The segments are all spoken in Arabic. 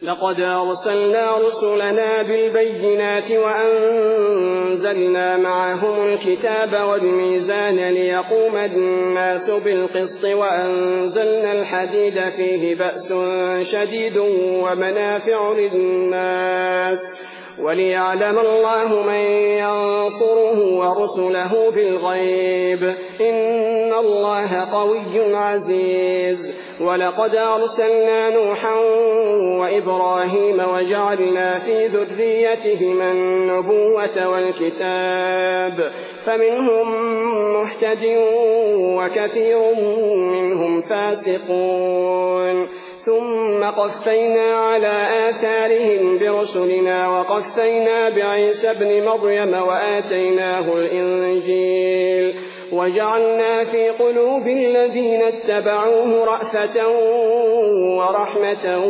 لقد أرسلنا رسلنا بالبينات وأنزلنا معهم الكتاب والميزان ليقوم الناس بالقسط وأنزلنا الحديد فيه بأس شديد ومنافع للناس وليعلم الله من ينصره ورسله بالغيب إن الله قوي عزيز ولقد أرسلنا نوحا وإبراهيم وجعلنا في ذريتهما النبوة والكتاب فمنهم مهتد وكثير منهم فاسقون ثم قفينا على آثارهم برسلنا وقفينا بعيسى ابن مريم وآتيناه الإنجيل وجعلنا في قلوب الذين اتبعوه رأفة ورحمة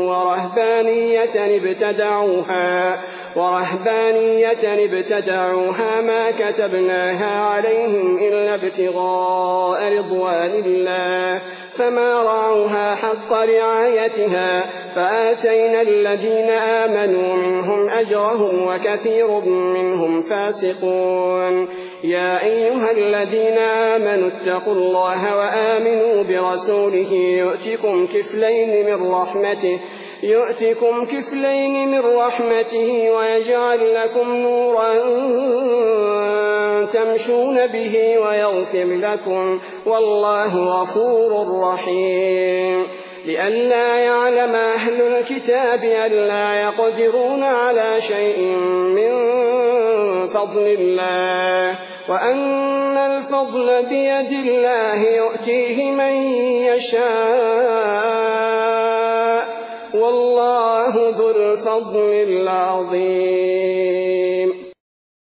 ورهبانية ابتدعوها ما كتبناها عليهم إلا ابتغاء رضوان الله فما رعوها حق رعايتها فآتينا الذين آمنوا منهم أجرهم وكثير منهم فاسقون يا أيها الذين آمنوا اتقوا الله وآمنوا برسوله يؤتكم كفلين من رحمته ويجعل لكم نورا تمشون به ويغفر لكم والله غفور رحيم لئلا يعلم أهل الكتاب ألا يقدرون على شيء من فضل الله وأن الفضل بيد الله يؤتيه من يشاء والله ذو الفضل العظيم